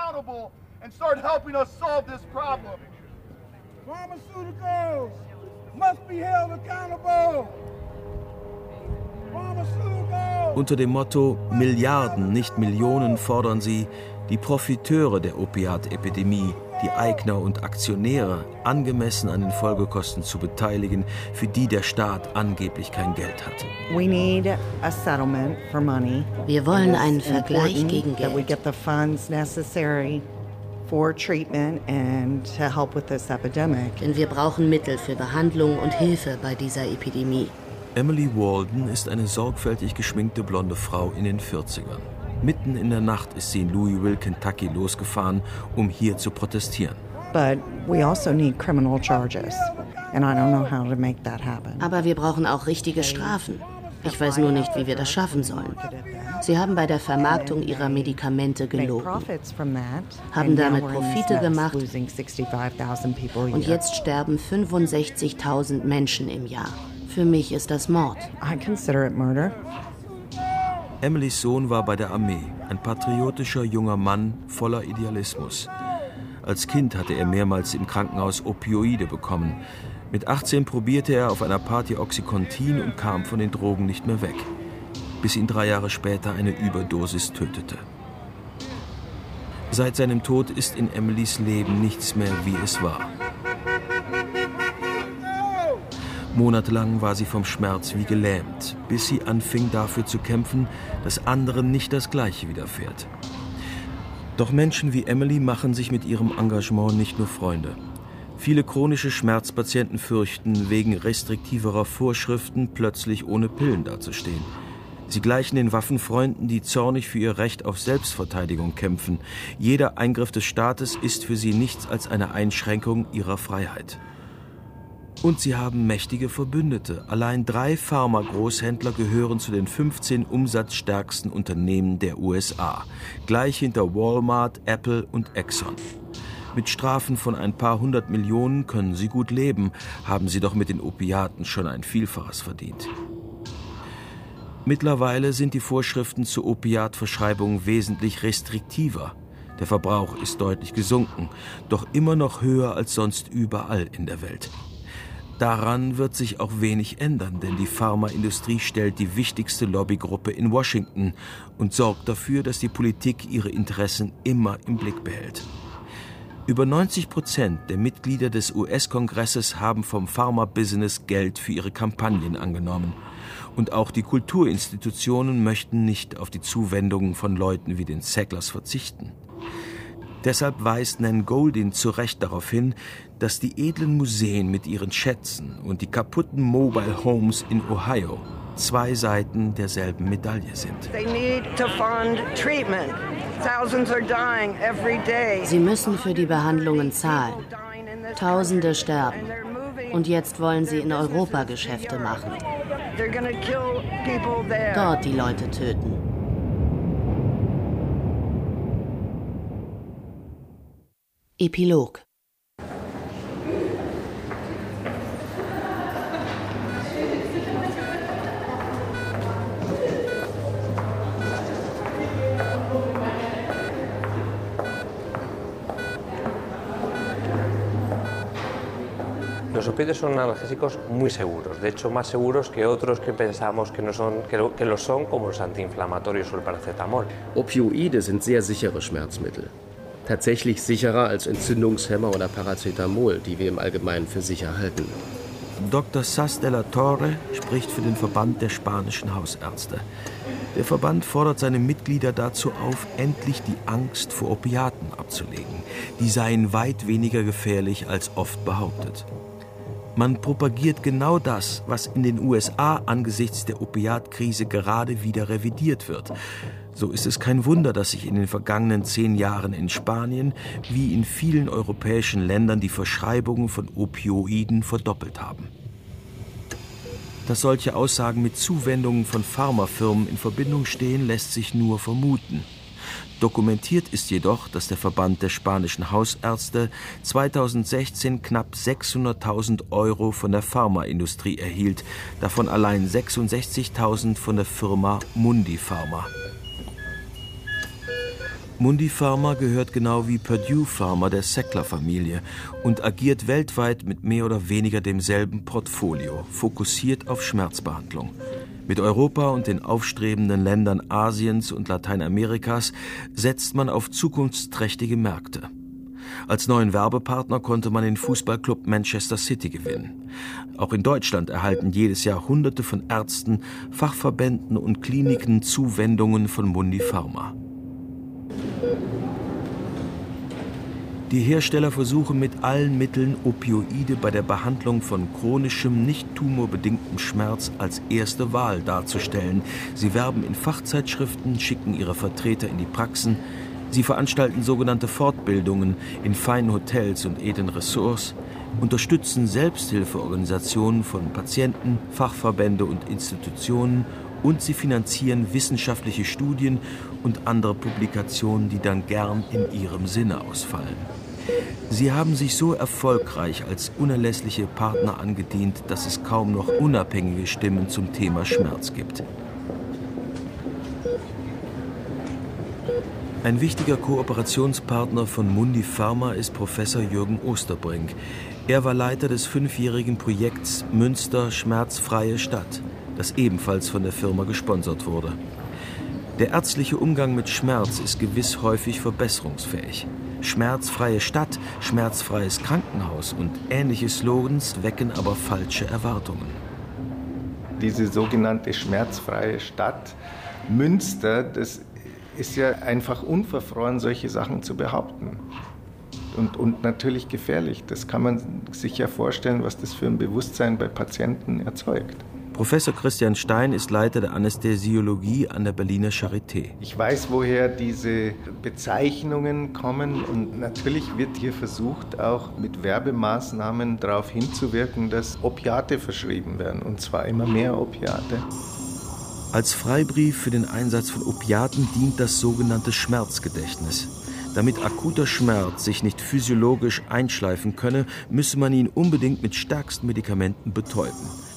S2: Unter dem Motto Milliarden, nicht Millionen fordern sie, die Profiteure der Opiatepidemie, die Eigner und Aktionäre, angemessen an den Folgekosten zu beteiligen, für die der Staat angeblich kein Geld hat.
S19: We need a settlement for money.
S6: Wir wollen einen Vergleich gegen Geld.
S19: That we get the funds necessary for treatment and to help with this epidemic.
S6: Denn wir brauchen Mittel für Behandlung und Hilfe bei dieser Epidemie.
S2: Emily Walden ist eine sorgfältig geschminkte blonde Frau in den vierzigern. Mitten in der Nacht ist sie in Louisville, Kentucky losgefahren, um hier zu protestieren.
S19: But we also need criminal charges. And I don't know how to make that happen.
S6: Aber wir brauchen auch richtige Strafen. Ich weiß nur nicht, wie wir das schaffen sollen. Sie haben bei der Vermarktung ihrer Medikamente gelogen, haben damit Profite gemacht und jetzt sterben fünfundsechzigtausend Menschen im Jahr. Für mich ist das Mord.
S2: Emilys Sohn war bei der Armee, ein patriotischer junger Mann voller Idealismus. Als Kind hatte er mehrmals im Krankenhaus Opioide bekommen. Mit achtzehn probierte er auf einer Party Oxycontin und kam von den Drogen nicht mehr weg, bis ihn drei Jahre später eine Überdosis tötete. Seit seinem Tod ist in Emilys Leben nichts mehr, wie es war. Monatelang war sie vom Schmerz wie gelähmt, bis sie anfing dafür zu kämpfen, dass anderen nicht das Gleiche widerfährt. Doch Menschen wie Emily machen sich mit ihrem Engagement nicht nur Freunde. Viele chronische Schmerzpatienten fürchten, wegen restriktiverer Vorschriften plötzlich ohne Pillen dazustehen. Sie gleichen den Waffenfreunden, die zornig für ihr Recht auf Selbstverteidigung kämpfen. Jeder Eingriff des Staates ist für sie nichts als eine Einschränkung ihrer Freiheit. Und sie haben mächtige Verbündete. Allein drei Pharma-Großhändler gehören zu den fünfzehn umsatzstärksten Unternehmen der U S A, gleich hinter Walmart, Apple und Exxon. Mit Strafen von ein paar hundert Millionen können sie gut leben, haben sie doch mit den Opiaten schon ein Vielfaches verdient. Mittlerweile sind die Vorschriften zur Opiatverschreibung wesentlich restriktiver. Der Verbrauch ist deutlich gesunken, doch immer noch höher als sonst überall in der Welt. Daran wird sich auch wenig ändern, denn die Pharmaindustrie stellt die wichtigste Lobbygruppe in Washington und sorgt dafür, dass die Politik ihre Interessen immer im Blick behält. Über neunzig Prozent der Mitglieder des U S-Kongresses haben vom Pharma-Business Geld für ihre Kampagnen angenommen. Und auch die Kulturinstitutionen möchten nicht auf die Zuwendungen von Leuten wie den Sacklers verzichten. Deshalb weist Nan Goldin zu Recht darauf hin, dass die edlen Museen mit ihren Schätzen und die kaputten Mobile Homes in Ohio zwei Seiten derselben Medaille sind.
S6: Sie müssen für die Behandlungen zahlen. Tausende sterben. Und jetzt wollen sie in Europa Geschäfte machen. Dort die Leute töten. Epilog.
S20: Los opioides son analgésicos muy seguros, de hecho más seguros que otros que pensamos que, no son, que, lo, que lo son, como los antiinflamatorios o el paracetamol.
S8: Opioide sind sehr sichere Schmerzmittel. Tatsächlich sicherer als Entzündungshemmer oder Paracetamol, die wir im Allgemeinen für sicher halten.
S2: Doktor Sas de la Torre spricht für den Verband der spanischen Hausärzte. Der Verband fordert seine Mitglieder dazu auf, endlich die Angst vor Opiaten abzulegen. Die seien weit weniger gefährlich als oft behauptet. Man propagiert genau das, was in den U S A angesichts der Opiatkrise gerade wieder revidiert wird. So ist es kein Wunder, dass sich in den vergangenen zehn Jahren in Spanien wie in vielen europäischen Ländern die Verschreibungen von Opioiden verdoppelt haben. Dass solche Aussagen mit Zuwendungen von Pharmafirmen in Verbindung stehen, lässt sich nur vermuten. Dokumentiert ist jedoch, dass der Verband der spanischen Hausärzte zweitausendsechzehn knapp sechshunderttausend Euro von der Pharmaindustrie erhielt, davon allein sechsundsechzigtausend von der Firma Mundipharma. Mundipharma gehört genau wie Purdue Pharma der Sackler-Familie und agiert weltweit mit mehr oder weniger demselben Portfolio, fokussiert auf Schmerzbehandlung. Mit Europa und den aufstrebenden Ländern Asiens und Lateinamerikas setzt man auf zukunftsträchtige Märkte. Als neuen Werbepartner konnte man den Fußballclub Manchester City gewinnen. Auch in Deutschland erhalten jedes Jahr Hunderte von Ärzten, Fachverbänden und Kliniken Zuwendungen von Mundipharma. Die Hersteller versuchen mit allen Mitteln, Opioide bei der Behandlung von chronischem, nicht tumorbedingtem Schmerz als erste Wahl darzustellen. Sie werben in Fachzeitschriften, schicken ihre Vertreter in die Praxen. Sie veranstalten sogenannte Fortbildungen in feinen Hotels und edlen Ressorts, unterstützen Selbsthilfeorganisationen von Patienten, Fachverbände und Institutionen und sie finanzieren wissenschaftliche Studien und andere Publikationen, die dann gern in ihrem Sinne ausfallen. Sie haben sich so erfolgreich als unerlässliche Partner angedient, dass es kaum noch unabhängige Stimmen zum Thema Schmerz gibt. Ein wichtiger Kooperationspartner von Mundi Pharma ist Professor Jürgen Osterbrink. Er war Leiter des fünfjährigen Projekts Münster Schmerzfreie Stadt, das ebenfalls von der Firma gesponsert wurde. Der ärztliche Umgang mit Schmerz ist gewiss häufig verbesserungsfähig. Schmerzfreie Stadt, schmerzfreies Krankenhaus und ähnliche Slogans wecken aber falsche Erwartungen.
S21: Diese sogenannte schmerzfreie Stadt Münster, das ist ja einfach unverfroren, solche Sachen zu behaupten. Und, und natürlich gefährlich. Das kann man sich ja vorstellen, was das für ein Bewusstsein bei Patienten erzeugt.
S2: Professor Christian Stein ist Leiter der Anästhesiologie an der Berliner Charité.
S21: Ich weiß, woher diese Bezeichnungen kommen und natürlich wird hier versucht, auch mit Werbemaßnahmen darauf hinzuwirken, dass Opiate verschrieben werden, und zwar immer mehr Opiate.
S2: Als Freibrief für den Einsatz von Opiaten dient das sogenannte Schmerzgedächtnis. Damit akuter Schmerz sich nicht physiologisch einschleifen könne, müsse man ihn unbedingt mit stärksten Medikamenten betäuben.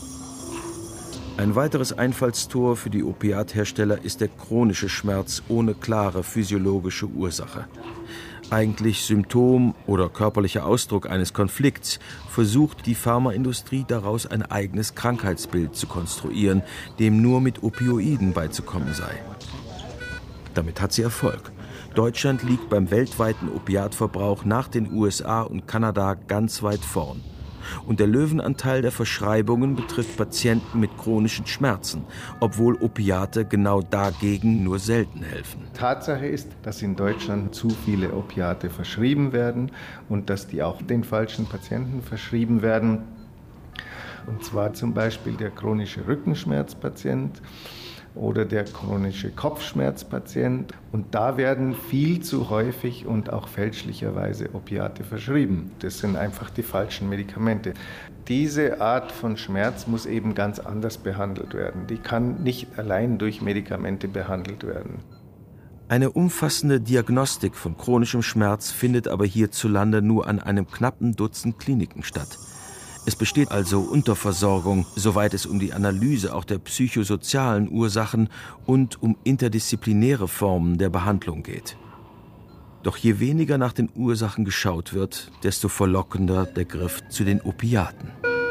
S2: Ein weiteres Einfallstor für die Opiathersteller ist der chronische Schmerz ohne klare physiologische Ursache. Eigentlich Symptom oder körperlicher Ausdruck eines Konflikts, versucht die Pharmaindustrie daraus ein eigenes Krankheitsbild zu konstruieren, dem nur mit Opioiden beizukommen sei. Damit hat sie Erfolg. Deutschland liegt beim weltweiten Opiatverbrauch nach den U S A und Kanada ganz weit vorn. Und der Löwenanteil der Verschreibungen betrifft Patienten mit chronischen Schmerzen, obwohl Opiate genau dagegen nur selten helfen.
S21: Tatsache ist, dass in Deutschland zu viele Opiate verschrieben werden und dass die auch den falschen Patienten verschrieben werden. Und zwar zum Beispiel der chronische Rückenschmerzpatient oder der chronische Kopfschmerzpatient. Und da werden viel zu häufig und auch fälschlicherweise Opiate verschrieben. Das sind einfach die falschen Medikamente. Diese Art von Schmerz muss eben ganz anders behandelt werden. Die kann nicht allein durch Medikamente behandelt werden.
S2: Eine umfassende Diagnostik von chronischem Schmerz findet aber hierzulande nur an einem knappen Dutzend Kliniken statt. Es besteht also Unterversorgung, soweit es um die Analyse auch der psychosozialen Ursachen und um interdisziplinäre Formen der Behandlung geht. Doch je weniger nach den Ursachen geschaut wird, desto verlockender der Griff zu den Opiaten.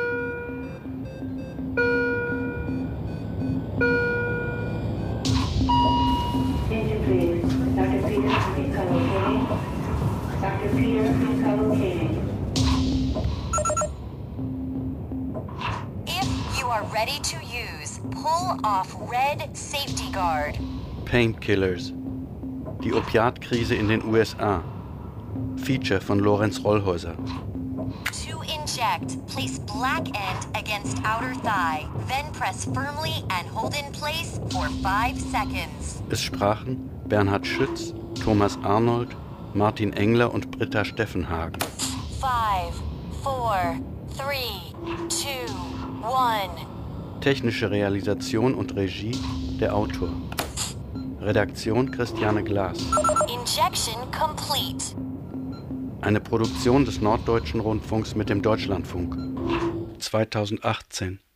S22: Ready to use. Pull off red safety guard.
S3: Painkillers. Die Opiatkrise in den U S A. Feature von Lorenz Rollhäuser.
S22: To inject, place black end against outer thigh, then press firmly and hold in place for five seconds.
S3: Es sprachen Bernhard Schütz, Thomas Arnold, Martin Engler und Britta Steffenhagen.
S22: Five, four, three, two, one.
S3: Technische Realisation und Regie der Autor. Redaktion Christiane Glas.
S22: Injection complete.
S3: Eine Produktion des Norddeutschen Rundfunks mit dem Deutschlandfunk. zweitausendachtzehn.